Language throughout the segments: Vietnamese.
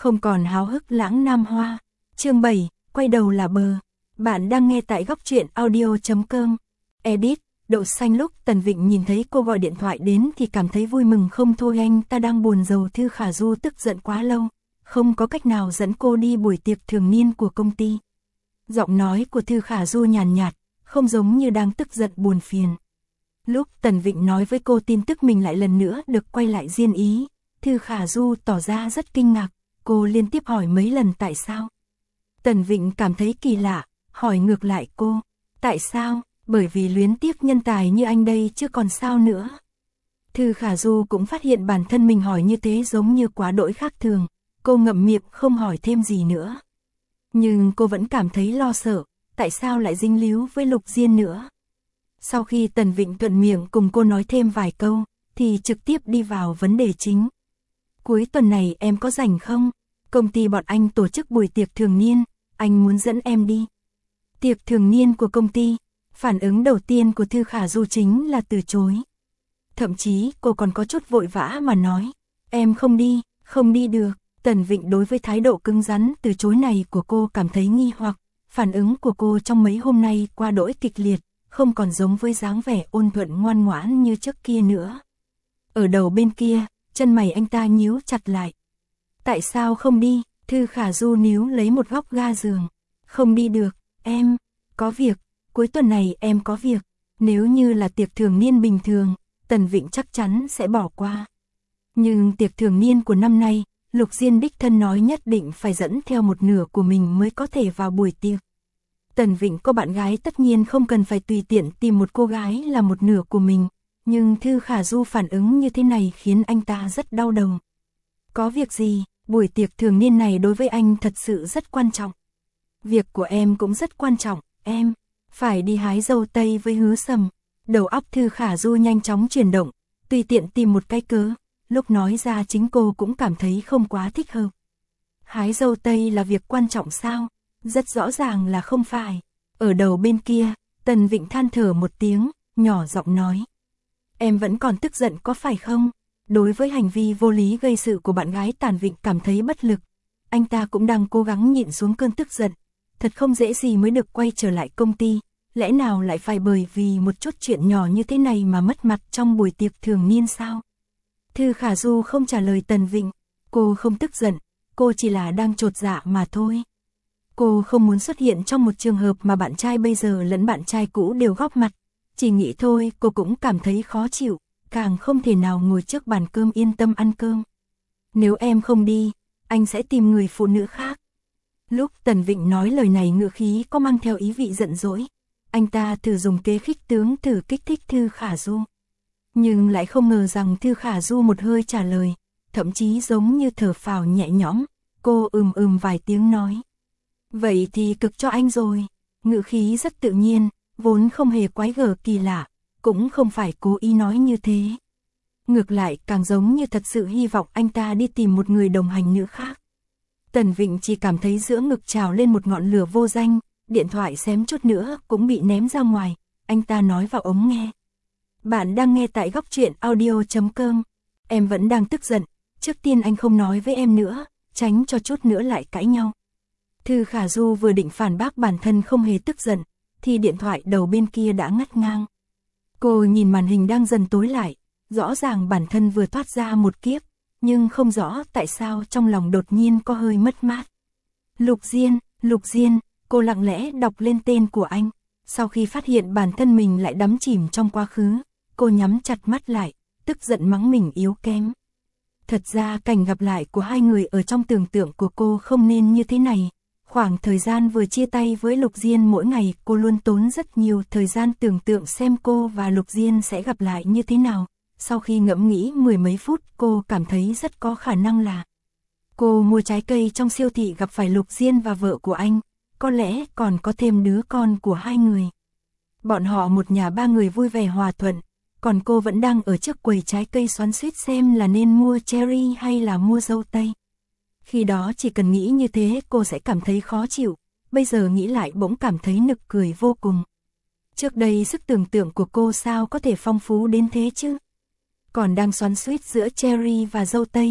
không còn háo hức lãng nam hoa. Chương 7, quay đầu là bờ. Bạn đang nghe tại góc truyện audio.com. Edit, đậu xanh. Lúc Tần Vịnh nhìn thấy cô gọi điện thoại đến thì cảm thấy vui mừng không thôi, anh ta đang buồn rầu Thư Khả Du tức giận quá lâu, không có cách nào dẫn cô đi buổi tiệc thường niên của công ty. Giọng nói của Thư Khả Du nhàn nhạt, không giống như đang tức giận buồn phiền. Lúc Tần Vịnh nói với cô tin tức mình lại lần nữa được quay lại Diên Ý, Thư Khả Du tỏ ra rất kinh ngạc, cô liên tiếp hỏi mấy lần tại sao. Tần Vịnh cảm thấy kỳ lạ, hỏi ngược lại cô, tại sao? Bởi vì luyến tiếc nhân tài như anh đây chứ còn sao nữa. Thư Khả Du cũng phát hiện bản thân mình hỏi như thế giống như quá đỗi khác thường, cô ngậm miệng không hỏi thêm gì nữa. Nhưng cô vẫn cảm thấy lo sợ, tại sao lại dính líu với Lục Diên nữa. Sau khi Tần Vịnh thuận miệng cùng cô nói thêm vài câu, thì trực tiếp đi vào vấn đề chính. Cuối tuần này em có rảnh không? Công ty bọn anh tổ chức buổi tiệc thường niên, anh muốn dẫn em đi. Tiệc thường niên của công ty, phản ứng đầu tiên của Thư Khả Du chính là từ chối. Thậm chí cô còn có chút vội vã mà nói, em không đi được. Tần Vịnh đối với thái độ cứng rắn từ chối này của cô cảm thấy nghi hoặc, phản ứng của cô trong mấy hôm nay qua đỗi kịch liệt, không còn giống với dáng vẻ ôn thuận ngoan ngoãn như trước kia nữa. Ở đầu bên kia, chân mày anh ta nhíu chặt lại. Tại sao không đi? Thư Khả Du níu lấy một góc ga giường. Không đi được, em có việc, cuối tuần này em có việc. Nếu như là tiệc thường niên bình thường, Tần Vịnh chắc chắn sẽ bỏ qua. Nhưng tiệc thường niên của năm nay, Lục Diên đích thân nói nhất định phải dẫn theo một nửa của mình mới có thể vào buổi tiệc. Tần Vịnh có bạn gái tất nhiên không cần phải tùy tiện tìm một cô gái là một nửa của mình, nhưng Thư Khả Du phản ứng như thế này khiến anh ta rất đau đầu. Có việc gì? Buổi tiệc thường niên này đối với anh thật sự rất quan trọng. Việc của em cũng rất quan trọng, em phải đi hái dâu tây với Hứa Sầm. Đầu óc Thư Khả Du nhanh chóng chuyển động, tùy tiện tìm một cái cớ, lúc nói ra chính cô cũng cảm thấy không quá thích hợp. Hái dâu tây là việc quan trọng sao? Rất rõ ràng là không phải. Ở đầu bên kia, Tần Vịnh than thở một tiếng, nhỏ giọng nói. Em vẫn còn tức giận có phải không? Đối với hành vi vô lý gây sự của bạn gái, Tần Vịnh cảm thấy bất lực. Anh ta cũng đang cố gắng nhịn xuống cơn tức giận. Thật không dễ gì mới được quay trở lại công ty. Lẽ nào lại phải bởi vì một chút chuyện nhỏ như thế này mà mất mặt trong buổi tiệc thường niên sao? Thư Khả Du không trả lời Tần Vịnh. Cô không tức giận, cô chỉ là đang chột dạ mà thôi. Cô không muốn xuất hiện trong một trường hợp mà bạn trai bây giờ lẫn bạn trai cũ đều góp mặt. Chỉ nghĩ thôi cô cũng cảm thấy khó chịu, càng không thể nào ngồi trước bàn cơm yên tâm ăn cơm. Nếu em không đi, anh sẽ tìm người phụ nữ khác. Lúc Tần Vịnh nói lời này ngữ khí có mang theo ý vị giận dỗi. Anh ta thử dùng kế khích tướng thử kích thích Thư Khả Du. Nhưng lại không ngờ rằng Thư Khả Du một hơi trả lời, thậm chí giống như thở phào nhẹ nhõm. Cô vài tiếng nói. Vậy thì cực cho anh rồi. Ngữ khí rất tự nhiên, vốn không hề quái gở kỳ lạ, cũng không phải cố ý nói như thế. Ngược lại càng giống như thật sự hy vọng anh ta đi tìm một người đồng hành nữ khác. Tần Vịnh chỉ cảm thấy giữa ngực trào lên một ngọn lửa vô danh, điện thoại xém chút nữa cũng bị ném ra ngoài, anh ta nói vào ống nghe. Bạn đang nghe tại góc truyện audio.com. Em vẫn đang tức giận, trước tiên anh không nói với em nữa, tránh cho chút nữa lại cãi nhau. Thư Khả Du vừa định phản bác bản thân không hề tức giận, thì điện thoại đầu bên kia đã ngắt ngang. Cô nhìn màn hình đang dần tối lại, rõ ràng bản thân vừa thoát ra một kiếp, nhưng không rõ tại sao trong lòng đột nhiên có hơi mất mát. Lục Diên, cô lặng lẽ đọc lên tên của anh, sau khi phát hiện bản thân mình lại đắm chìm trong quá khứ, cô nhắm chặt mắt lại, tức giận mắng mình yếu kém. Thật ra cảnh gặp lại của hai người ở trong tưởng tượng của cô không nên như thế này. Khoảng thời gian vừa chia tay với Lục Diên mỗi ngày cô luôn tốn rất nhiều thời gian tưởng tượng xem cô và Lục Diên sẽ gặp lại như thế nào. Sau khi ngẫm nghĩ mười mấy phút cô cảm thấy rất có khả năng là cô mua trái cây trong siêu thị gặp phải Lục Diên và vợ của anh, có lẽ còn có thêm đứa con của hai người. Bọn họ một nhà ba người vui vẻ hòa thuận, còn cô vẫn đang ở trước quầy trái cây xoắn xuýt xem là nên mua cherry hay là mua dâu tây. Khi đó chỉ cần nghĩ như thế cô sẽ cảm thấy khó chịu, bây giờ nghĩ lại bỗng cảm thấy nực cười vô cùng. Trước đây sức tưởng tượng của cô sao có thể phong phú đến thế chứ? Còn đang xoắn xuýt giữa cherry và dâu tây,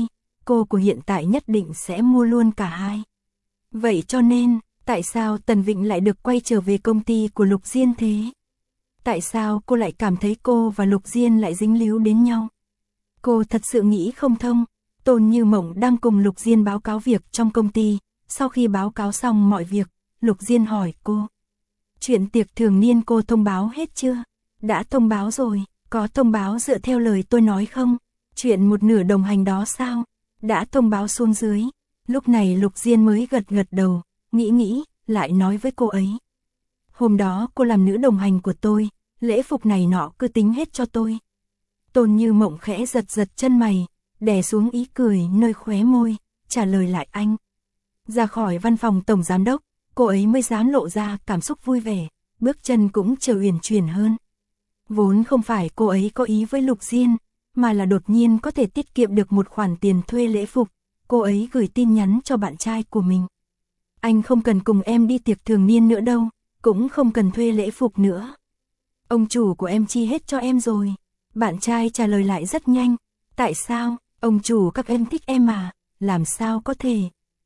cô của hiện tại nhất định sẽ mua luôn cả hai. Vậy cho nên, tại sao Tần Vịnh lại được quay trở về công ty của Lục Diên thế? Tại sao cô lại cảm thấy cô và Lục Diên lại dính líu đến nhau? Cô thật sự nghĩ không thông. Tôn Như Mộng đang cùng Lục Diên báo cáo việc trong công ty. Sau khi báo cáo xong mọi việc, Lục Diên hỏi cô. Chuyện tiệc thường niên cô thông báo hết chưa? Đã thông báo rồi, có thông báo dựa theo lời tôi nói không? Chuyện một nửa đồng hành đó sao? Đã thông báo xuống dưới. Lúc này Lục Diên mới gật gật đầu, nghĩ, lại nói với cô ấy. Hôm đó cô làm nữ đồng hành của tôi, lễ phục này nọ cứ tính hết cho tôi. Tôn Như Mộng khẽ giật chân mày, đè xuống ý cười nơi khóe môi, trả lời lại anh. Ra khỏi văn phòng tổng giám đốc, cô ấy mới dám lộ ra cảm xúc vui vẻ, bước chân cũng trở uyển chuyển hơn. Vốn không phải cô ấy có ý với Lục Diên, mà là đột nhiên có thể tiết kiệm được một khoản tiền thuê lễ phục, cô ấy gửi tin nhắn cho bạn trai của mình. Anh không cần cùng em đi tiệc thường niên nữa đâu, cũng không cần thuê lễ phục nữa. Ông chủ của em chi hết cho em rồi. Bạn trai trả lời lại rất nhanh. Tại sao? Ông chủ các em thích em mà, làm sao có thể?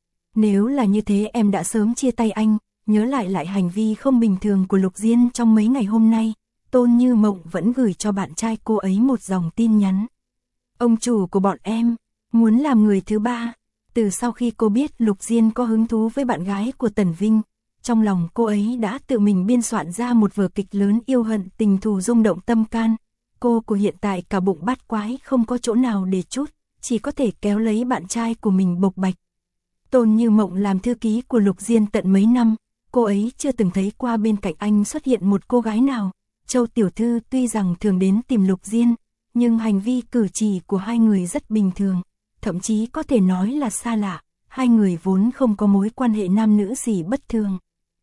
Nếu là như thế em đã sớm chia tay anh. Nhớ lại hành vi không bình thường của Lục Diên trong mấy ngày hôm nay, Tôn Như Mộng vẫn gửi cho bạn trai cô ấy một dòng tin nhắn. Ông chủ của bọn em muốn làm người thứ ba. Từ sau khi cô biết Lục Diên có hứng thú với bạn gái của Tần Vinh, trong lòng cô ấy đã tự mình biên soạn ra một vở kịch lớn yêu hận tình thù rung động tâm can. Cô của hiện tại cả bụng bát quái không có chỗ nào để trút, chỉ có thể kéo lấy bạn trai của mình bộc bạch. Tôn Như Mộng làm thư ký của Lục Diên tận mấy năm, cô ấy chưa từng thấy qua bên cạnh anh xuất hiện một cô gái nào. Châu tiểu thư tuy rằng thường đến tìm Lục Diên, nhưng hành vi cử chỉ của hai người rất bình thường, thậm chí có thể nói là xa lạ, hai người vốn không có mối quan hệ nam nữ gì bất thường.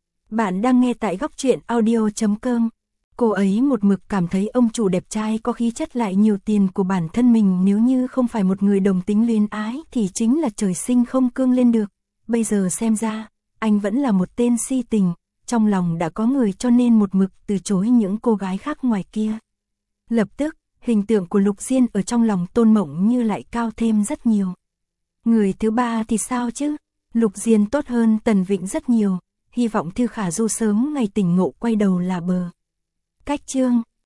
Bạn đang nghe tại góc truyện audio.com. Cô ấy một mực cảm thấy ông chủ đẹp trai có khí chất lại nhiều tiền của bản thân mình, nếu như không phải một người đồng tính luyến ái thì chính là trời sinh không cương lên được. Bây giờ xem ra, anh vẫn là một tên si tình, trong lòng đã có người cho nên một mực từ chối những cô gái khác ngoài kia. Lập tức, hình tượng của Lục Diên ở trong lòng Tôn Mộng Như lại cao thêm rất nhiều. Người thứ ba thì sao chứ? Lục Diên tốt hơn Tần Vịnh rất nhiều, hy vọng Thư Khả Du sớm ngày tỉnh ngộ quay đầu là bờ. Cách chương